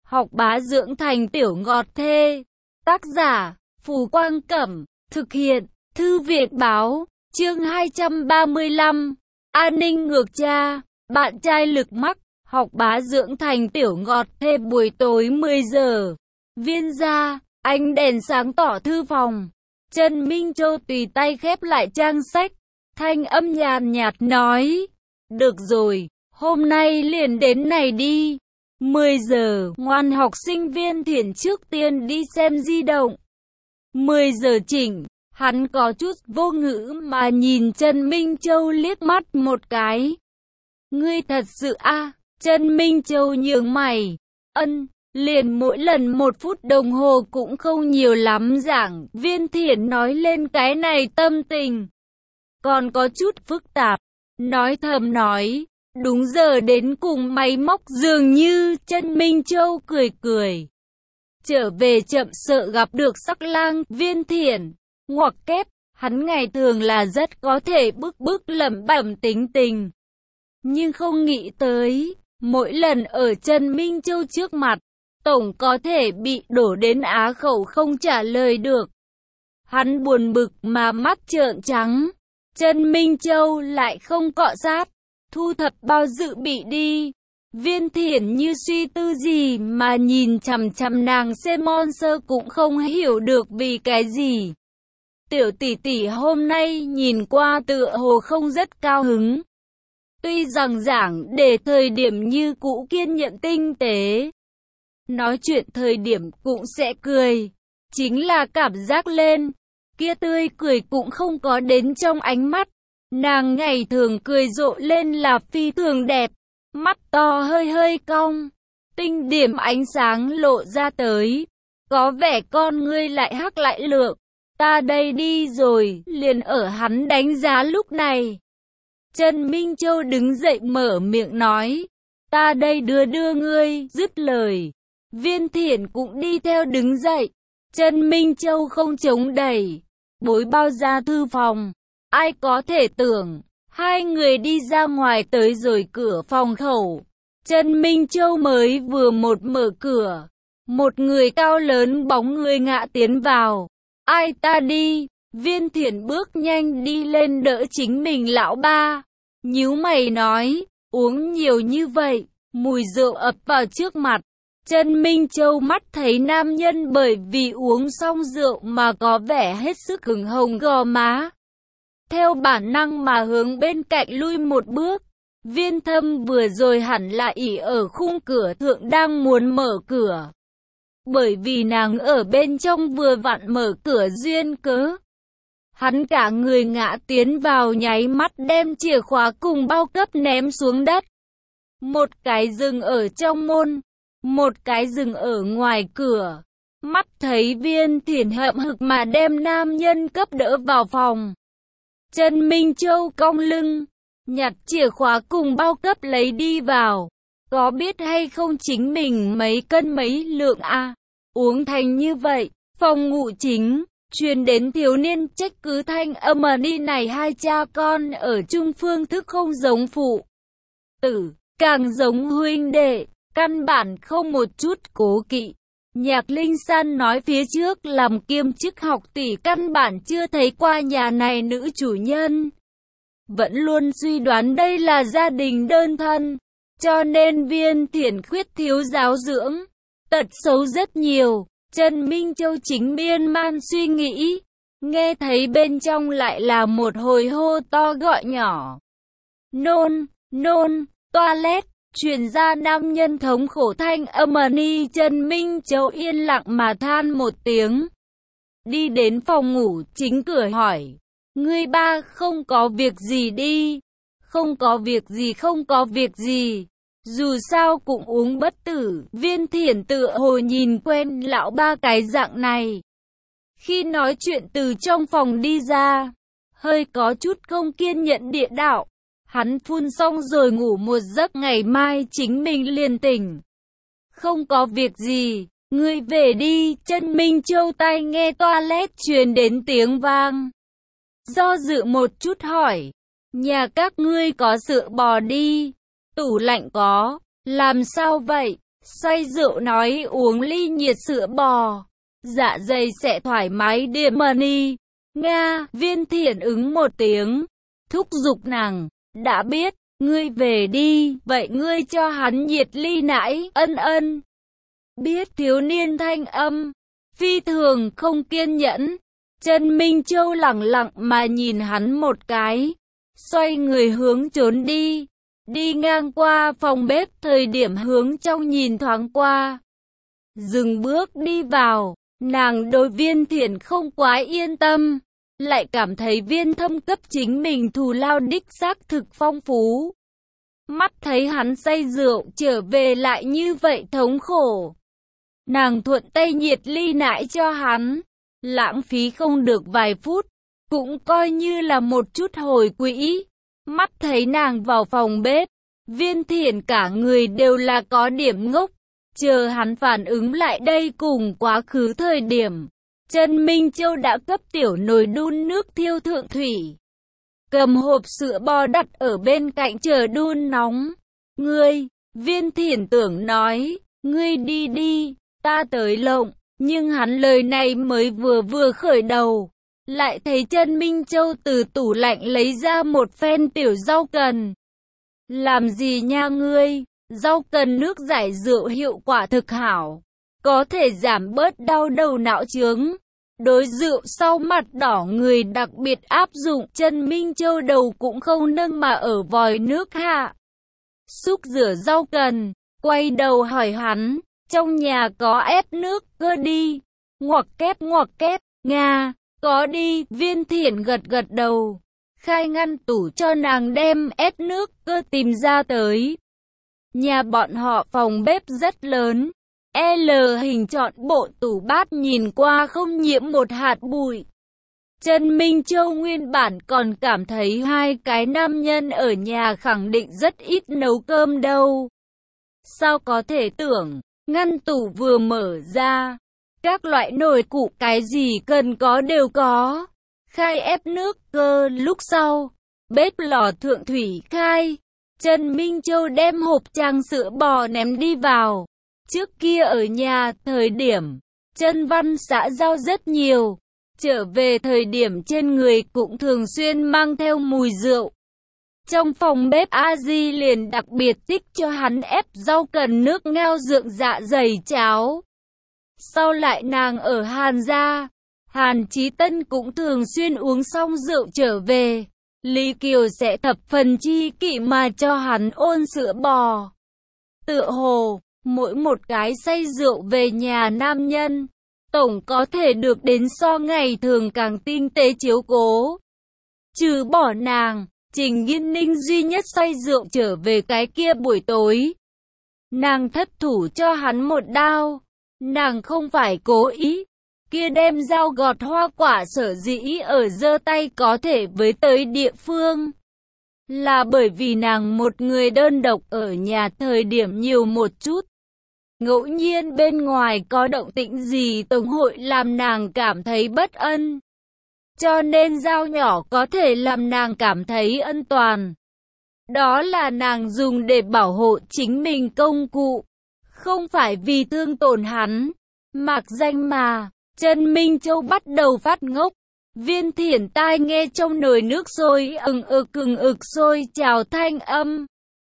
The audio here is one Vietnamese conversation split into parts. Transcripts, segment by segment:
học bá dưỡng thành tiểu ngọt thê. Tác giả, Phù Quang Cẩm, thực hiện, Thư viện Báo, chương 235, An ninh ngược cha, bạn trai lực mắc, học bá dưỡng thành tiểu ngọt thê. Buổi tối 10 giờ, Viên gia, ánh đèn sáng tỏ thư phòng. Trần Minh Châu tùy tay khép lại trang sách, thanh âm nhàn nhạt nói, được rồi, hôm nay liền đến này đi. 10 giờ, ngoan học sinh Viên Thiển trước tiên đi xem di động. 10 giờ chỉnh, hắn có chút vô ngữ mà nhìn Trần Minh Châu liếc mắt một cái. Ngươi thật sự a? Trần Minh Châu nhướng mày. Liền mỗi lần 1 phút đồng hồ cũng không nhiều lắm giảng. Viên Thiển nói lên cái này tâm tình còn có chút phức tạp, nói thầm nói, đúng giờ đến cùng máy móc dường như. Trần Minh Châu cười cười. Trở về chậm sợ gặp được sắc lang. Viên Thiển ngoặc kép, hắn ngày thường là rất có thể bức lẩm bẩm tính tình, nhưng không nghĩ tới mỗi lần ở Trần Minh Châu trước mặt, tổng có thể bị đổ đến á khẩu không trả lời được. Hắn buồn bực mà mắt trợn trắng. Trần Minh Châu lại không cọ sát, thu thập bao dự bị đi. Viên Thiển như suy tư gì mà nhìn chằm chằm nàng xem monster cũng không hiểu được vì cái gì. Tiểu tỷ tỷ hôm nay nhìn qua tựa hồ không rất cao hứng. Tuy rằng giảng đề thời điểm như cũ kiên nhẫn tinh tế, nói chuyện thời điểm cũng sẽ cười, chính là cảm giác lên, kia tươi cười cũng không có đến trong ánh mắt. Nàng ngày thường cười rộ lên là phi thường đẹp, mắt to hơi hơi cong, tinh điểm ánh sáng lộ ra tới, có vẻ con ngươi lại hắc lại lượng. Ta đây đi rồi, liền ở hắn đánh giá lúc này. Trần Minh Châu đứng dậy mở miệng nói, ta đây đưa ngươi. Dứt lời, Viên Thiển cũng đi theo đứng dậy. Trần Minh Châu không chống đẩy, bối bao ra thư phòng. Ai có thể tưởng, hai người đi ra ngoài tới rồi cửa phòng khẩu. Trần Minh Châu mới vừa mở cửa, một người cao lớn bóng người ngã tiến vào. Ai ta đi? Viên Thiển bước nhanh đi lên đỡ chính mình lão ba, nhíu mày nói, uống nhiều như vậy. Mùi rượu ập vào trước mặt. Trần Minh Châu mắt thấy nam nhân bởi vì uống xong rượu mà có vẻ hết sức hừng hồng gò má, theo bản năng mà hướng bên cạnh lui một bước. Viên Thâm vừa rồi hẳn là ỷ ở khung cửa thượng đang muốn mở cửa, bởi vì nàng ở bên trong vừa vặn mở cửa duyên cớ, hắn cả người ngã tiến vào nháy mắt đem chìa khóa cùng bao cấp ném xuống đất. Một cái dừng ở trong môn, một cái dừng ở ngoài cửa. Mắt thấy Viên Thiển hậm hực mà đem nam nhân cấp đỡ vào phòng. Trần Minh Châu cong lưng, nhặt chìa khóa cùng bao cấp lấy đi vào. Có biết hay không chính mình mấy cân mấy lượng a? Uống thành như vậy. Phòng ngủ chính truyền đến thiếu niên trách cứ thanh âm đi này, hai cha con ở chung phương thức không giống phụ tử, càng giống huynh đệ, căn bản không một chút cố kỵ. Nhạc Linh San nói phía trước làm kiêm chức học tỷ căn bản chưa thấy qua nhà này nữ chủ nhân, vẫn luôn suy đoán đây là gia đình đơn thân, cho nên Viên Thiển khuyết thiếu giáo dưỡng, tật xấu rất nhiều. Trần Minh Châu chính miên man suy nghĩ, nghe thấy bên trong lại là một hồi hô to gọi nhỏ. Nôn, toilet, truyền ra nam nhân thống khổ thanh âm ni. Trần Minh Châu yên lặng mà than một tiếng, đi đến phòng ngủ chính cửa hỏi, ngươi ba không có việc gì đi? Không có việc gì. Dù sao cũng uống bất tử. Viên Thiển tựa hồ nhìn quen lão ba cái dạng này. Khi nói chuyện từ trong phòng đi ra, hơi có chút không kiên nhẫn địa đạo. Hắn phun xong rồi ngủ một giấc, ngày mai chính mình liền tỉnh. Không có việc gì, ngươi về đi. Trần Minh Châu tai nghe toilet truyền đến tiếng vang, do dự một chút hỏi, nhà các ngươi có sữa bò đi? Tủ lạnh có. Làm sao vậy? Say rượu nói uống ly nhiệt sữa bò, dạ dày sẽ thoải mái điểm money. Nga, Viên Thiển ứng một tiếng, thúc giục nàng, đã biết, ngươi về đi, vậy ngươi cho hắn nhiệt ly nãy, ân. Biết thiếu niên thanh âm, phi thường không kiên nhẫn. Trần Minh Châu lẳng lặng mà nhìn hắn một cái, xoay người hướng trốn đi. Đi ngang qua phòng bếp thời điểm hướng trong nhìn thoáng qua. Dừng bước đi vào, nàng đối Viên Thiển không quá yên tâm, lại cảm thấy Viên Thâm cấp chính mình thù lao đích xác thực phong phú. Mắt thấy hắn say rượu trở về lại như vậy thống khổ. Nàng thuận tay nhiệt ly nãi cho hắn, lãng phí không được vài phút, cũng coi như là một chút hồi quỹ. Mắt thấy nàng vào phòng bếp, Viên Thiển cả người đều là có điểm ngốc, chờ hắn phản ứng lại đây cùng quá khứ thời điểm. Trần Minh Châu đã cấp tiểu nồi đun nước thiêu thượng thủy, cầm hộp sữa bò đặt ở bên cạnh chờ đun nóng. Ngươi, Viên Thiển tưởng nói, ngươi đi đi, ta tới lộng, nhưng hắn lời này mới vừa khởi đầu, lại thấy Trần Minh Châu từ tủ lạnh lấy ra một phen tiểu rau cần. Làm gì nha ngươi? Rau cần nước giải rượu hiệu quả thực hảo, có thể giảm bớt đau đầu não chướng. Đối rượu sau mặt đỏ người đặc biệt áp dụng. Trần Minh Châu đầu cũng không nâng mà ở vòi nước hạ xúc rửa rau cần, quay đầu hỏi hắn, trong nhà có ép nước cơ đi? Ngoặc kép, Nga, có đi. Viên Thiển gật đầu, khai ngăn tủ cho nàng đem ép nước cơ tìm ra tới. Nhà bọn họ phòng bếp rất lớn, L hình tròn, bộ tủ bát nhìn qua không nhiễm một hạt bụi. Trần Minh Châu nguyên bản còn cảm thấy hai cái nam nhân ở nhà khẳng định rất ít nấu cơm đâu. Sao có thể tưởng, ngăn tủ vừa mở ra, các loại nồi củ cái gì cần có đều có. Khai ép nước cơ lúc sau, bếp lò thượng thủy khai. Trần Minh Châu đem hộp trang sữa bò ném đi vào. Trước kia ở nhà thời điểm, Trần Văn xã giao rất nhiều. Trở về thời điểm trên người cũng thường xuyên mang theo mùi rượu. Trong phòng bếp A Di liền đặc biệt tích cho hắn ép rau cần nước ngao dưỡng dạ dày cháo. Sau lại nàng ở Hàn gia, Hàn Chí Tân cũng thường xuyên uống xong rượu trở về. Lý Kiều sẽ thập phần chi kỷ mà cho hắn ôn sữa bò. Tựa hồ, mỗi một cái say rượu về nhà nam nhân, tổng có thể được đến so ngày thường càng tinh tế chiếu cố. Trừ bỏ nàng, Trình Nghiên Ninh duy nhất say rượu trở về cái kia buổi tối. Nàng thất thủ cho hắn một đao. Nàng không phải cố ý. Kia đem dao gọt hoa quả sở dĩ ở giơ tay có thể với tới địa phương, là bởi vì nàng một người đơn độc ở nhà thời điểm nhiều một chút. Ngẫu nhiên bên ngoài có động tĩnh gì tổng hội làm nàng cảm thấy bất an. Cho nên dao nhỏ có thể làm nàng cảm thấy an toàn. Đó là nàng dùng để bảo hộ chính mình công cụ, không phải vì thương tổn hắn. Mạc danh mà, Trần Minh Châu bắt đầu phát ngốc. Viên Thiển tai nghe trong nồi nước sôi ừng ực sôi trào thanh âm,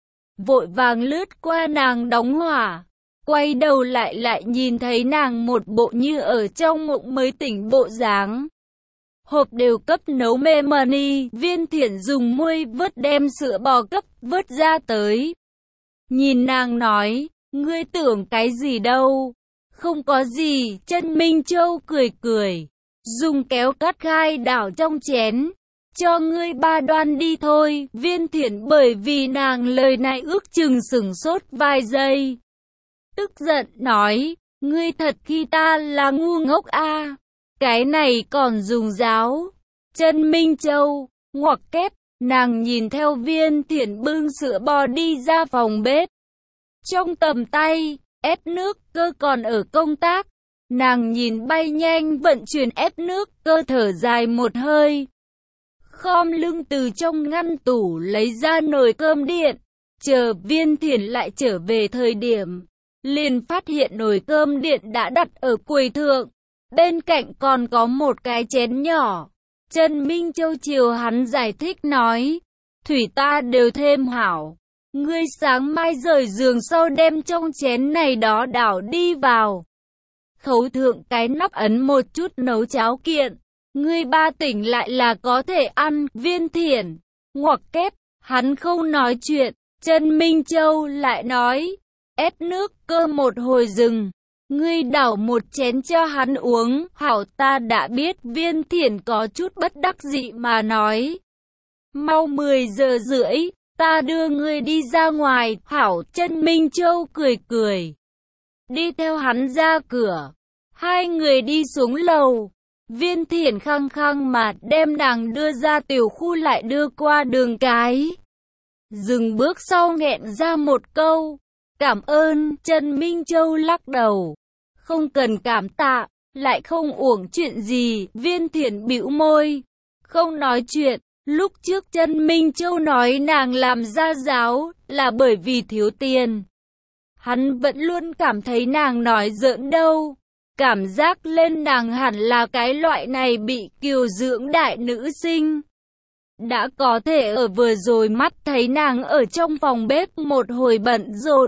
vội vàng lướt qua nàng đóng hỏa, quay đầu lại nhìn thấy nàng một bộ như ở trong mộng mới tỉnh bộ dáng. Hộp đều cấp nấu mê mani. Viên Thiển dùng muôi vớt đem sữa bò cấp vớt ra tới. Nhìn nàng nói, ngươi tưởng cái gì đâu? Không có gì. Trần Minh Châu cười, dùng kéo cắt gai đảo trong chén, cho ngươi ba đoan đi thôi. Viên Thiển bởi vì nàng lời này ước chừng sửng sốt vài giây, tức giận nói, ngươi thật khi ta là ngu ngốc a, cái này còn dùng giáo. Trần Minh Châu, ngoặc kép, nàng nhìn theo Viên Thiển bưng sữa bò đi ra phòng bếp. Trong tầm tay, ép nước cơ còn ở công tác. Nàng nhìn bay nhanh vận chuyển ép nước cơ thở dài một hơi. Khom lưng từ trong ngăn tủ lấy ra nồi cơm điện. Chờ Viên Thiển lại trở về thời điểm, liền phát hiện nồi cơm điện đã đặt ở quầy thượng. Bên cạnh còn có một cái chén nhỏ. Trần Minh Châu chiều hắn giải thích nói, thủy ta đều thêm hảo. Ngươi sáng mai rời giường sau đem trong chén này đó đảo đi vào. Khấu thượng cái nắp ấn một chút nấu cháo kiện. Ngươi ba tỉnh lại là có thể ăn. Viên Thiển ngoặc kép, hắn không nói chuyện. Trần Minh Châu lại nói, ép nước cơm một hồi dừng. Ngươi đảo một chén cho hắn uống. Hảo, ta đã biết. Viên Thiển có chút bất đắc dĩ mà nói, mau 10 giờ rưỡi, ta đưa ngươi đi ra ngoài. Hảo. Trần Minh Châu cười cười, đi theo hắn ra cửa. Hai người đi xuống lầu. Viên Thiển khăng khăng mà đem nàng đưa ra tiểu khu lại đưa qua đường cái. Dừng bước sau nghẹn ra một câu, cảm ơn. Trần Minh Châu lắc đầu, không cần cảm tạ, lại không uổng chuyện gì. Viên Thiển bĩu môi, không nói chuyện. Lúc trước Trần Minh Châu nói nàng làm gia giáo là bởi vì thiếu tiền. Hắn vẫn luôn cảm thấy nàng nói giỡn đâu. Cảm giác lên nàng hẳn là cái loại này bị kiều dưỡng đại nữ sinh. Đã có thể ở vừa rồi mắt thấy nàng ở trong phòng bếp một hồi bận rộn.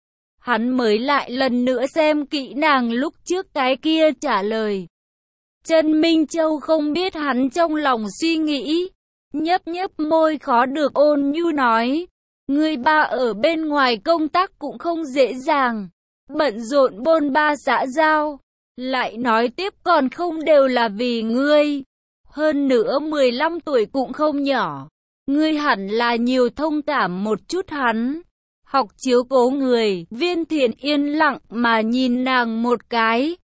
Hắn mới lại lần nữa xem kỹ nàng lúc trước cái kia trả lời. Trần Minh Châu không biết hắn trong lòng suy nghĩ. Nhấp nhấp môi khó được ôn nhu nói, người ba ở bên ngoài công tác cũng không dễ dàng. Bận rộn bôn ba xã giao. Lại nói tiếp còn không đều là vì ngươi. Hơn nữa 15 tuổi cũng không nhỏ. Ngươi hẳn là nhiều thông cảm một chút hắn. Học chiếu cố người. Viên Thiển yên lặng mà nhìn nàng một cái.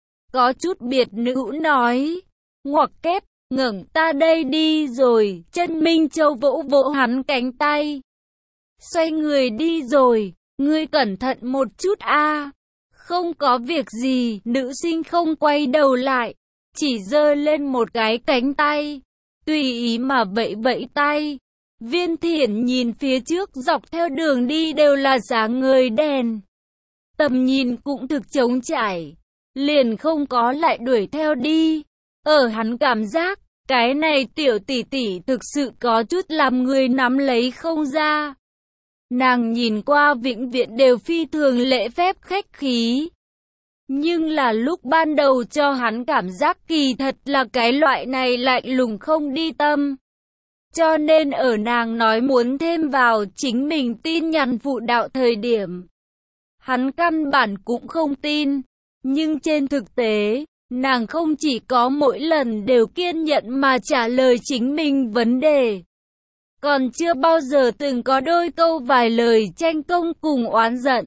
Có chút biệt nữ nói, ngoặc kép, ngẩng ta đây đi rồi. Trần Minh Châu vỗ vỗ hắn cánh tay, xoay người đi rồi. Ngươi cẩn thận một chút a. Không có việc gì. Nữ sinh không quay đầu lại, chỉ giơ lên một cái cánh tay, tùy ý mà vẫy vẫy tay. Viên Thiển nhìn phía trước dọc theo đường đi đều là sáng ngời đèn, tầm nhìn cũng thực trống trải, liền không có lại đuổi theo đi. Ở hắn cảm giác, cái này tiểu tỷ tỷ thực sự có chút làm người nắm lấy không ra. Nàng nhìn qua vĩnh viễn đều phi thường lễ phép khách khí. Nhưng là lúc ban đầu cho hắn cảm giác kỳ thật là cái loại này lạnh lùng không đi tâm. Cho nên ở nàng nói muốn thêm vào chính mình tin nhắn phụ đạo thời điểm, hắn căn bản cũng không tin. Nhưng trên thực tế, nàng không chỉ có mỗi lần đều kiên nhẫn mà trả lời chính mình vấn đề, còn chưa bao giờ từng có đôi câu vài lời tranh công cùng oán giận.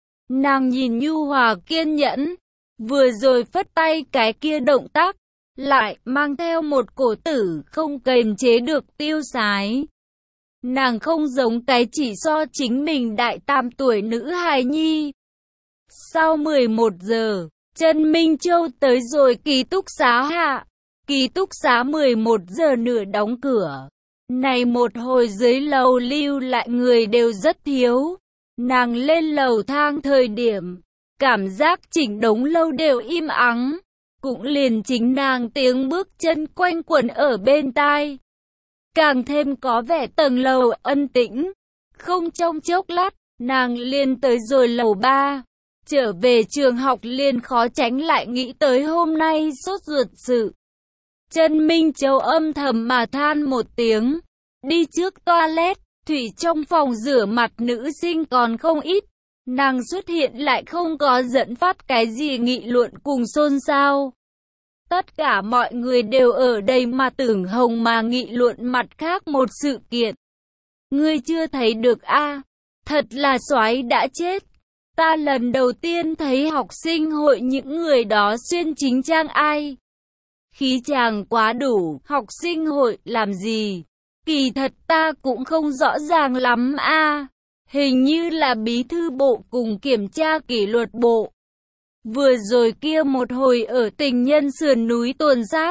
Nàng nhìn nhu hòa kiên nhẫn, vừa rồi phất tay cái kia động tác, lại mang theo một cổ tử không kềm chế được tiêu sái. Nàng không giống cái chỉ so chính mình đại 8 tuổi nữ hài nhi. Sau 11 giờ, Trần Minh Châu tới rồi ký túc xá hạ. Ký túc xá 11 giờ nửa đóng cửa. Này một hồi dưới lầu lưu lại người đều rất thiếu. Nàng lên lầu thang thời điểm, cảm giác chỉnh đống lâu đều im ắng. Cũng liền chính nàng tiếng bước chân quanh quẩn ở bên tai, càng thêm có vẻ tầng lầu ân tĩnh. Không trong chốc lát, nàng liền tới rồi lầu 3. Trở về trường học liền khó tránh lại nghĩ tới hôm nay sốt ruột sự. Trần Minh Châu âm thầm mà than một tiếng. Đi trước toilet, thủy trong phòng rửa mặt nữ sinh còn không ít. Nàng xuất hiện lại không có dẫn phát cái gì nghị luận cùng xôn xao. Tất cả mọi người đều ở đây mà tưởng hồng mà nghị luận mặt khác một sự kiện. Ngươi chưa thấy được a? Thật là soái đã chết. Ta lần đầu tiên thấy học sinh hội những người đó xuyên chính trang ai. Khí chàng quá đủ, học sinh hội làm gì? Kỳ thật ta cũng không rõ ràng lắm a. Hình như là bí thư bộ cùng kiểm tra kỷ luật bộ. Vừa rồi kia một hồi ở Tình Nhân sườn núi tuần sát.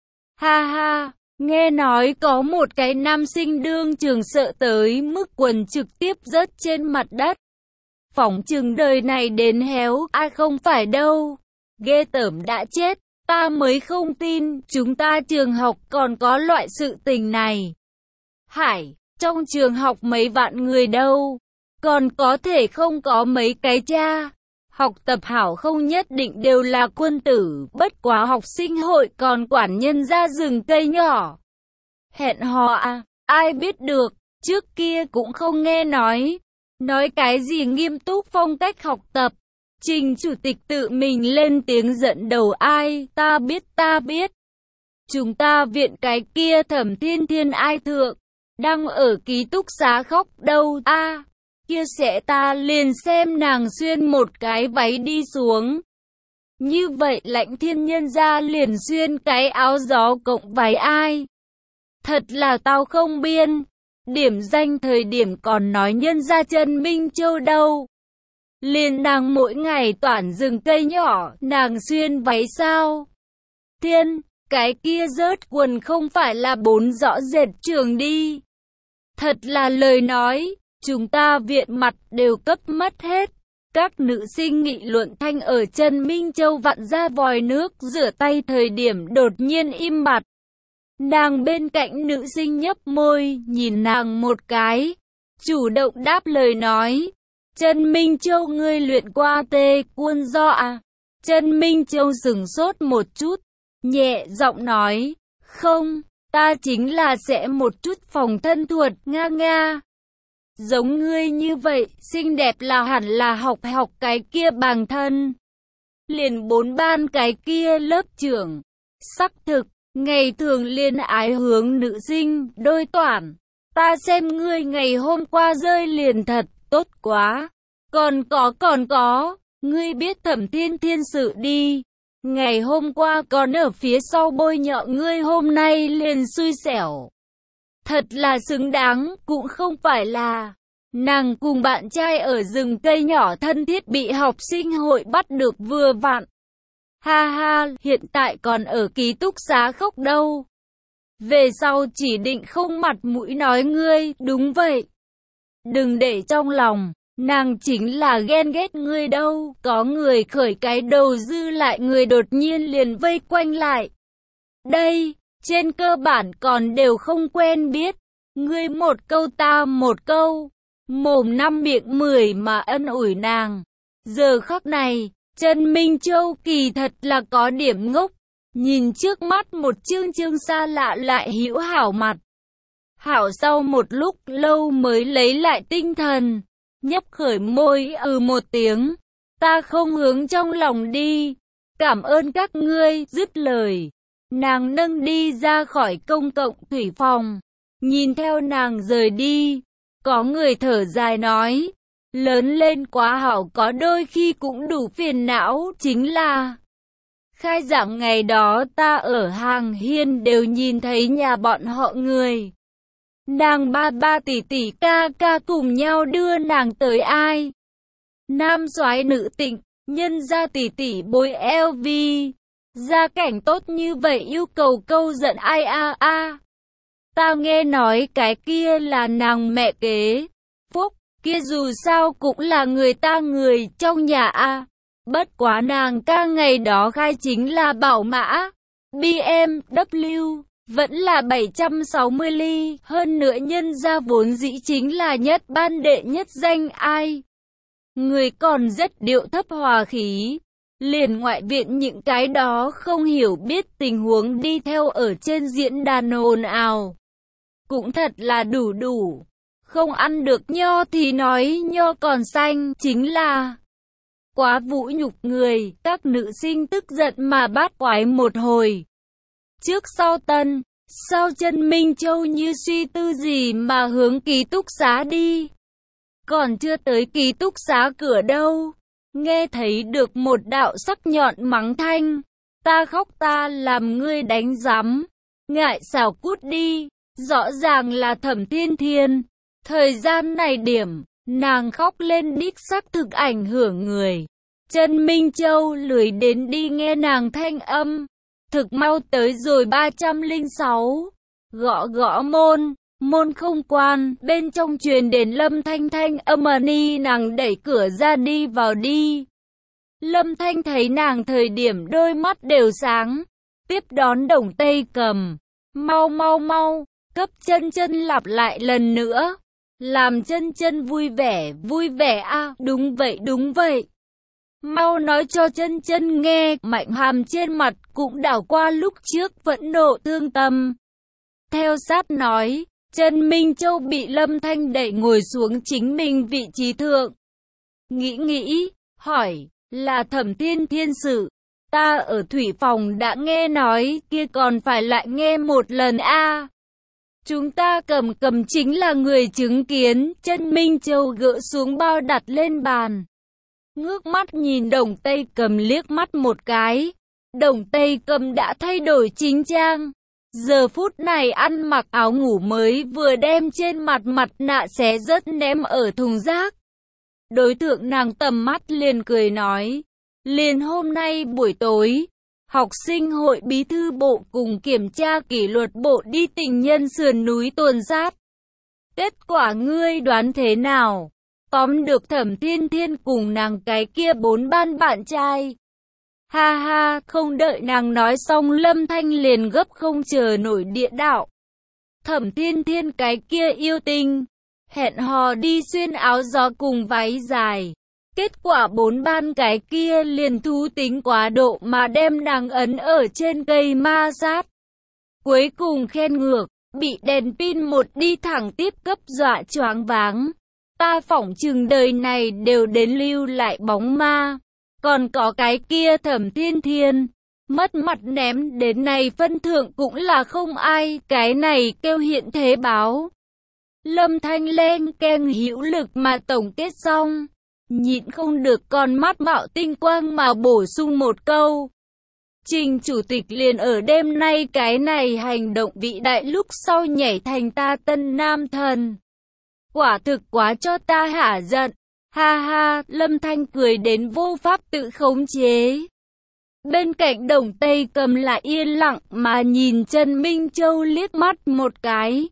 Ha ha, nghe nói có một cái nam sinh đương trường sợ tới mức quần trực tiếp rớt trên mặt đất. phỏng chừng đời này đến héo, ai không phải đâu. Ghê tởm đã chết, ta mới không tin, chúng ta trường học còn có loại sự tình này. Hải, trong trường học mấy vạn người đâu, còn có thể không có mấy cái cha. Học tập hảo không nhất định đều là quân tử, bất quá học sinh hội còn quản nhân ra rừng cây nhỏ. Hẹn hò à, ai biết được, trước kia cũng không nghe nói cái gì nghiêm túc phong cách học tập. Trình chủ tịch tự mình lên tiếng giận đầu ai, ta biết. Chúng ta viện cái kia Thẩm Thiên Thiên ai thượng, đang ở ký túc xá khóc đâu a. Kia sẽ ta liền xem nàng xuyên một cái váy đi xuống. Như vậy Lãnh Thiên nhân ra liền xuyên cái áo gió cộng váy ai. Thật là tao không biên. Điểm danh thời điểm còn nói nhân ra Trần Minh Châu đâu. Liền nàng mỗi ngày toàn rừng cây nhỏ, nàng xuyên váy sao? Thiên, cái kia rớt quần không phải là 4 rõ rệt trường đi. Thật là lời nói, chúng ta viện mặt đều cấp mất hết. Các nữ sinh nghị luận thanh ở Trần Minh Châu vặn ra vòi nước rửa tay thời điểm đột nhiên im bặt. Nàng bên cạnh nữ sinh nhấp môi, nhìn nàng một cái, chủ động đáp lời nói. Trần Minh Châu ngươi luyện qua tê quân do à? Trần Minh Châu sửng sốt một chút, nhẹ giọng nói, không, ta chính là sẽ một chút phòng thân thuật, nga. Giống ngươi như vậy, xinh đẹp là hẳn là học cái kia bằng thân. Liền 4 ban cái kia lớp trưởng. Xác thực, ngày thường liên ái hướng nữ sinh, đôi toản. Ta xem ngươi ngày hôm qua rơi liền thật, tốt quá. Còn có, ngươi biết Thẩm Thiên Thiên sự đi. Ngày hôm qua còn ở phía sau bôi nhọ ngươi hôm nay liền xui xẻo. Thật là xứng đáng, cũng không phải là nàng cùng bạn trai ở rừng cây nhỏ thân thiết bị học sinh hội bắt được vừa vặn. Ha ha, hiện tại còn ở ký túc xá khóc đâu. Về sau chỉ định không mặt mũi nói ngươi, đúng vậy. Đừng để trong lòng, nàng chính là ghen ghét ngươi đâu. Có người khởi cái đầu dư lại người đột nhiên liền vây quanh lại. Đây, trên cơ bản còn đều không quen biết. Ngươi một câu ta một câu. Mồm 5 miệng 10 mà ân ủi nàng. Giờ khắc này, Trần Minh Châu kỳ thật là có điểm ngốc. Nhìn trước mắt một chương xa lạ lại hữu hảo mặt. Hảo sau một lúc lâu mới lấy lại tinh thần. Nhấp khởi môi một tiếng. Ta không hướng trong lòng đi. Cảm ơn các ngươi, dứt lời. Nàng nâng đi ra khỏi công cộng thủy phòng. Nhìn theo nàng rời đi. Có người thở dài nói. Lớn lên quá hảo có đôi khi cũng đủ phiền não. Chính là khai giảng ngày đó ta ở hàng hiên đều nhìn thấy nhà bọn họ người. Nàng ba tỷ tỷ ca cùng nhau đưa nàng tới ai. Nam soái nữ tịnh, nhân gia tỷ tỷ bối LV. Gia cảnh tốt như vậy yêu cầu câu giận ai a. Ta nghe nói cái kia là nàng mẹ kế. Phúc, kia dù sao cũng là người ta người trong nhà a. Bất quá nàng ca ngày đó khai chính là bảo mã. BMW, vẫn là 760 ly. Hơn nữa nhân gia vốn dĩ chính là nhất ban đệ nhất danh ai. Người còn rất điệu thấp hòa khí. Liền ngoại viện những cái đó không hiểu biết tình huống đi theo ở trên diễn đàn ồn ào. Cũng thật là đủ. Không ăn được nho thì nói nho còn xanh, chính là quá vũ nhục người. Các nữ sinh tức giận mà bát quái một hồi. Trước sau tân, sau Trần Minh Châu như suy tư gì mà hướng ký túc xá đi. Còn chưa tới ký túc xá cửa đâu. Nghe thấy được một đạo sắc nhọn mắng thanh. Ta khóc ta làm ngươi đánh giám. Ngại xảo cút đi. Rõ ràng là Thẩm Thiên Thiên. Thời gian này điểm, nàng khóc lên đích xác thực ảnh hưởng người. Trần Minh Châu lười đến đi nghe nàng thanh âm. Thực mau tới rồi 306. Gõ môn. Môn không quan, bên trong truyền đến Lâm Thanh thanh âm ni, nàng đẩy cửa ra đi vào đi. Lâm Thanh thấy nàng thời điểm đôi mắt đều sáng, tiếp đón Đồng Tây Cầm. Mau mau mau, cấp chân chân lặp lại lần nữa. Làm chân chân vui vẻ a, đúng vậy. Mau nói cho chân chân nghe, Mạnh Hàm trên mặt cũng đảo qua lúc trước vẫn nộ thương tâm. Theo sát nói, Trần Minh Châu bị Lâm Thanh đẩy ngồi xuống chính mình vị trí thượng. Nghĩ, hỏi, là Thẩm Thiên Thiên sự. Ta ở thủy phòng đã nghe nói, kia còn phải lại nghe một lần a. Chúng ta cầm chính là người chứng kiến. Trần Minh Châu gỡ xuống bao đặt lên bàn. Ngước mắt nhìn Đồng Tây Cầm liếc mắt một cái. Đồng Tây Cầm đã thay đổi chính trang. Giờ phút này ăn mặc áo ngủ mới, vừa đem trên mặt nạ xé rớt ném ở thùng rác. Đối tượng nàng tầm mắt liền cười nói, liền hôm nay buổi tối, học sinh hội bí thư bộ cùng kiểm tra kỷ luật bộ đi Tình Nhân sườn núi tuần sát. Kết quả ngươi đoán thế nào? Tóm được Thẩm Thiên Thiên cùng nàng cái kia 4 ban bạn trai. Ha ha, không đợi nàng nói xong Lâm Thanh liền gấp không chờ nổi địa đạo. Thẩm Thiên Thiên cái kia yêu tinh, hẹn hò đi xuyên áo gió cùng váy dài. Kết quả 4 ban cái kia liền thú tính quá độ mà đem nàng ấn ở trên cây ma sát. Cuối cùng khen ngược, bị đèn pin một đi thẳng tiếp cấp dọa choáng váng. Ta phỏng chừng đời này đều đến lưu lại bóng ma. Còn có cái kia Thẩm Thiên Thiên, mất mặt ném đến này phân thượng cũng là không ai, cái này kêu hiện thế báo. Lâm Thanh lên keng hữu lực mà tổng kết xong, nhịn không được con mắt mạo tinh quang mà bổ sung một câu. Trình chủ tịch liền ở đêm nay cái này hành động vĩ đại lúc sau nhảy thành ta tân nam thần. Quả thực quá cho ta hả giận. Ha ha, Lâm Thanh cười đến vô pháp tự khống chế. Bên cạnh Đồng Tây Cầm lại yên lặng mà nhìn Trần Minh Châu liếc mắt một cái.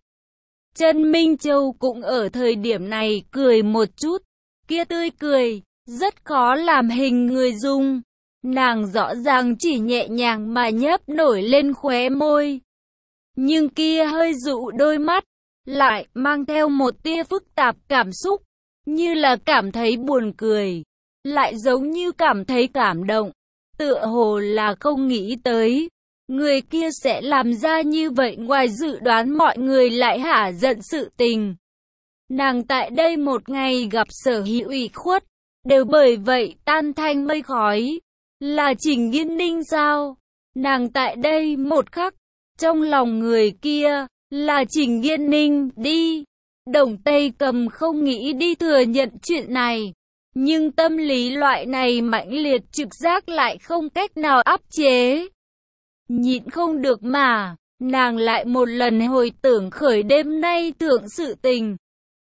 Trần Minh Châu cũng ở thời điểm này cười một chút. Kia tươi cười, rất khó làm hình người dung. Nàng rõ ràng chỉ nhẹ nhàng mà nhấp nổi lên khóe môi. Nhưng kia hơi dụ đôi mắt, lại mang theo một tia phức tạp cảm xúc. Như là cảm thấy buồn cười, lại giống như cảm thấy cảm động, tựa hồ là không nghĩ tới, người kia sẽ làm ra như vậy, ngoài dự đoán mọi người lại hả giận sự tình. Nàng tại đây một ngày gặp sở hữu ủy khuất, đều bởi vậy tan thành mây khói, là Trình Nghiên Ninh sao? Nàng tại đây một khắc, trong lòng người kia, là Trình Nghiên Ninh, đi. Đồng Tây Cầm không nghĩ đi thừa nhận chuyện này, nhưng tâm lý loại này mãnh liệt trực giác lại không cách nào áp chế. Nhịn không được mà, nàng lại một lần hồi tưởng khởi đêm nay thượng sự tình.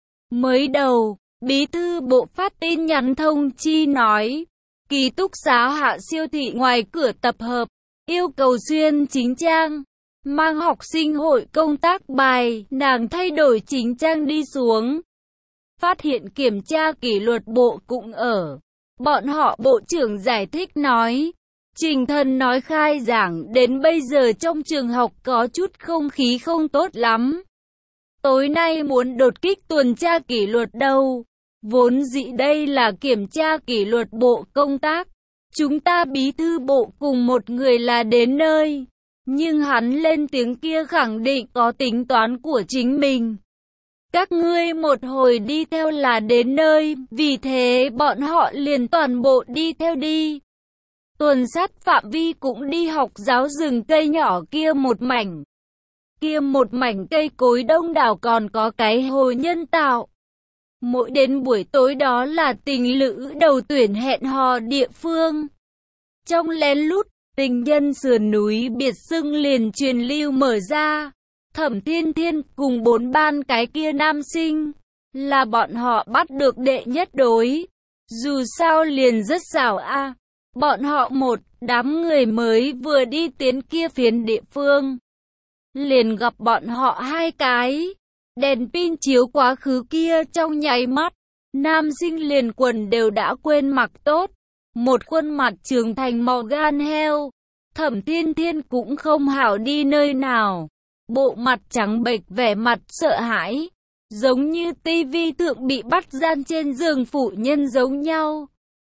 Mới đầu, bí thư bộ phát tin nhắn thông chi nói, ký túc xá Hạ Siêu thị ngoài cửa tập hợp, yêu cầu xuyên chính trang. Mang học sinh hội công tác bài, nàng thay đổi chính trang đi xuống. Phát hiện kiểm tra kỷ luật bộ cũng ở. Bọn họ bộ trưởng giải thích nói, Trình Thần nói khai giảng đến bây giờ trong trường học có chút không khí không tốt lắm. Tối nay muốn đột kích tuần tra kỷ luật đâu. Vốn dĩ đây là kiểm tra kỷ luật bộ công tác. Chúng ta bí thư bộ cùng một người là đến nơi. Nhưng hắn lên tiếng kia khẳng định có tính toán của chính mình. Các ngươi một hồi đi theo là đến nơi, vì thế bọn họ liền toàn bộ đi theo đi. Tuần sát phạm vi cũng đi học giáo rừng cây nhỏ kia một mảnh. Kia một mảnh cây cối đông đảo còn có cái hồ nhân tạo. Mỗi đến buổi tối đó là tình lữ đầu tuyển hẹn hò địa phương. Trong lén lút, Tình Nhân sườn núi biệt xưng liền truyền lưu mở ra. Thẩm Thiên Thiên cùng 4 ban cái kia nam sinh, là bọn họ bắt được đệ nhất đối. Dù sao liền rất xảo a. Bọn họ một đám người mới vừa đi tiến kia phiến địa phương, liền gặp bọn họ hai cái. Đèn pin chiếu quá khứ kia trong nháy mắt, nam sinh liền quần đều đã quên mặc tốt. Một khuôn mặt trưởng thành màu gan heo. Thẩm Thiên Thiên cũng không hảo đi nơi nào. Bộ mặt trắng bệch vẻ mặt sợ hãi. Giống như tivi thượng bị bắt gian trên giường phụ nhân giống nhau.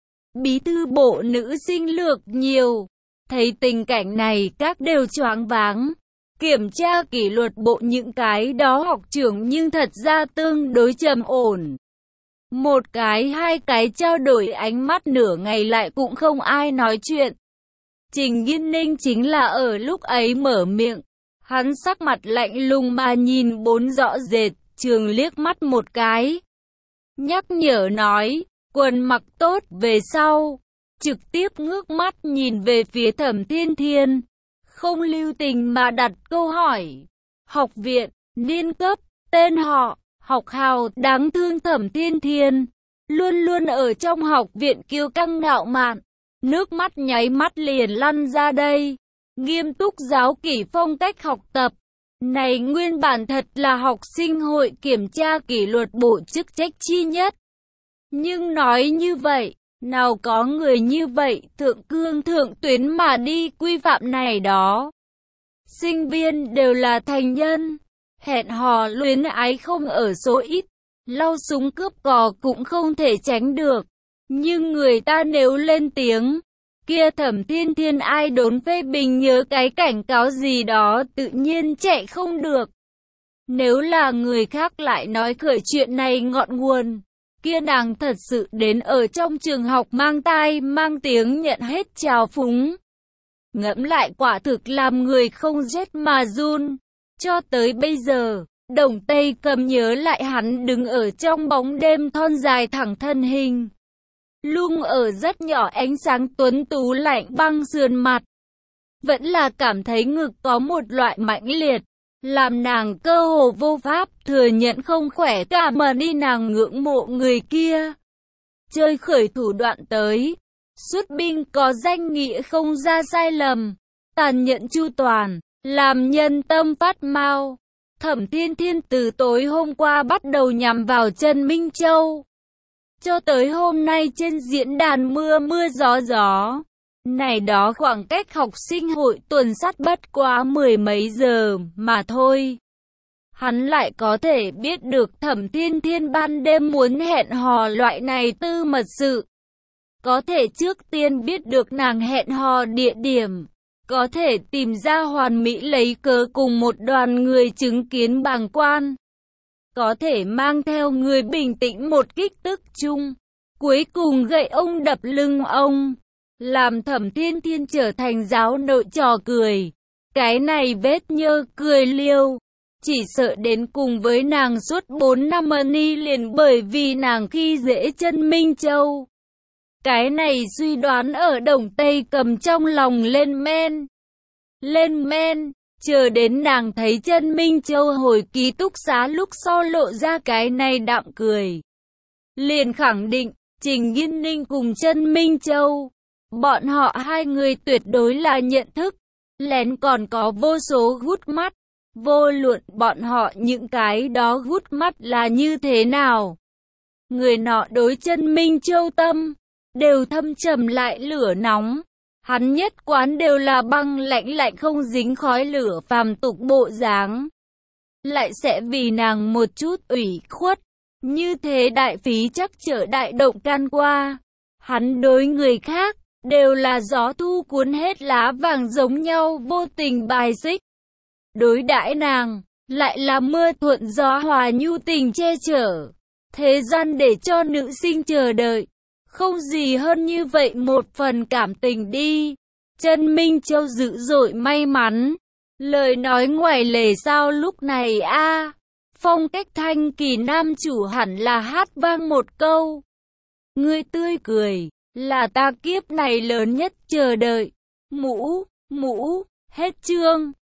Bí thư bộ nữ sinh lược nhiều. Thấy tình cảnh này các đều choáng váng. Kiểm tra kỷ luật bộ những cái đó học trưởng nhưng thật ra tương đối trầm ổn. Một cái hai cái trao đổi ánh mắt nửa ngày lại cũng không ai nói chuyện. Trình Nghiên Ninh chính là ở lúc ấy mở miệng. Hắn sắc mặt lạnh lùng mà nhìn bốn rõ rệt, trường liếc mắt một cái. Nhắc nhở nói, quần mặc tốt về sau. Trực tiếp ngước mắt nhìn về phía Thẩm Thiên Thiên. Không lưu tình mà đặt câu hỏi. Học viện, niên cấp, tên họ, học hào, đáng thương Thẩm Thiên Thiên. Luôn luôn ở trong học viện kiêu căng ngạo mạn. Nước mắt nháy mắt liền lăn ra đây. Nghiêm túc giáo kỷ phong cách học tập. Này nguyên bản thật là học sinh hội kiểm tra kỷ luật bộ chức trách chi nhất. Nhưng nói như vậy, nào có người như vậy thượng cương thượng tuyến mà đi quy phạm này đó. Sinh viên đều là thành nhân. Hẹn hò luyến ái không ở số ít. Lau súng cướp cò cũng không thể tránh được. Nhưng người ta nếu lên tiếng, kia Thẩm Thiên Thiên ai đốn phê bình nhớ cái cảnh cáo gì đó tự nhiên chạy không được. Nếu là người khác lại nói khởi chuyện này ngọn nguồn, kia nàng thật sự đến ở trong trường học mang tai mang tiếng nhận hết trào phúng. Ngẫm lại quả thực làm người không rét mà run. Cho tới bây giờ, Đồng Tây Cầm nhớ lại hắn đứng ở trong bóng đêm thon dài thẳng thân hình. Lung ở rất nhỏ ánh sáng tuấn tú lạnh băng sườn mặt. Vẫn là cảm thấy ngực có một loại mãnh liệt, làm nàng cơ hồ vô pháp thừa nhận không khỏe cả mà đi nàng ngưỡng mộ người kia. Chơi khởi thủ đoạn tới, xuất binh có danh nghĩa không ra sai lầm, tàn nhẫn chu toàn, làm nhân tâm phát mau. Thẩm Thiên Thiên từ tối hôm qua bắt đầu nhằm vào Trần Minh Châu. Cho tới hôm nay trên diễn đàn mưa mưa gió gió. Này đó khoảng cách học sinh hội tuần sát bất quá mười mấy giờ mà thôi. Hắn lại có thể biết được Thẩm Thiên Thiên ban đêm muốn hẹn hò loại này tư mật sự. Có thể trước tiên biết được nàng hẹn hò địa điểm. Có thể tìm ra hoàn mỹ lấy cớ cùng một đoàn người chứng kiến bàng quan. Có thể mang theo người bình tĩnh một kích tức chung. Cuối cùng gậy ông đập lưng ông. Làm Thẩm Thiên Thiên trở thành giáo nội trò cười. Cái này vết nhơ cười liêu. Chỉ sợ đến cùng với nàng suốt 4 năm ni liền bởi vì nàng khi dễ Trần Minh Châu. Cái này suy đoán ở Đồng Tây Cầm trong lòng lên men. Lên men, chờ đến nàng thấy Trần Minh Châu hồi ký túc xá lúc sau lộ ra cái này đạm cười. Liền khẳng định, Trình Nghiên Ninh cùng Trần Minh Châu. Bọn họ hai người tuyệt đối là nhận thức. Lén còn có vô số gút mắt. Vô luận bọn họ những cái đó gút mắt là như thế nào. Người nọ đối Trần Minh Châu tâm, đều thâm trầm lại lửa nóng. Hắn nhất quán đều là băng lạnh lạnh không dính khói lửa phàm tục bộ dáng. Lại sẽ vì nàng một chút ủy khuất. Như thế đại phí chắc trở đại động can qua. Hắn đối người khác, đều là gió thu cuốn hết lá vàng giống nhau vô tình bài xích. Đối đãi nàng, lại là mưa thuận gió hòa nhu tình che chở. Thế gian để cho nữ sinh chờ đợi. Không gì hơn như vậy một phần cảm tình đi. Trần Minh Châu dữ dội may mắn. Lời nói ngoài lề sao lúc này a? Phong cách thanh kỳ nam chủ hẳn là hát vang một câu. Ngươi tươi cười, là ta kiếp này lớn nhất chờ đợi. Mũ, hết chương.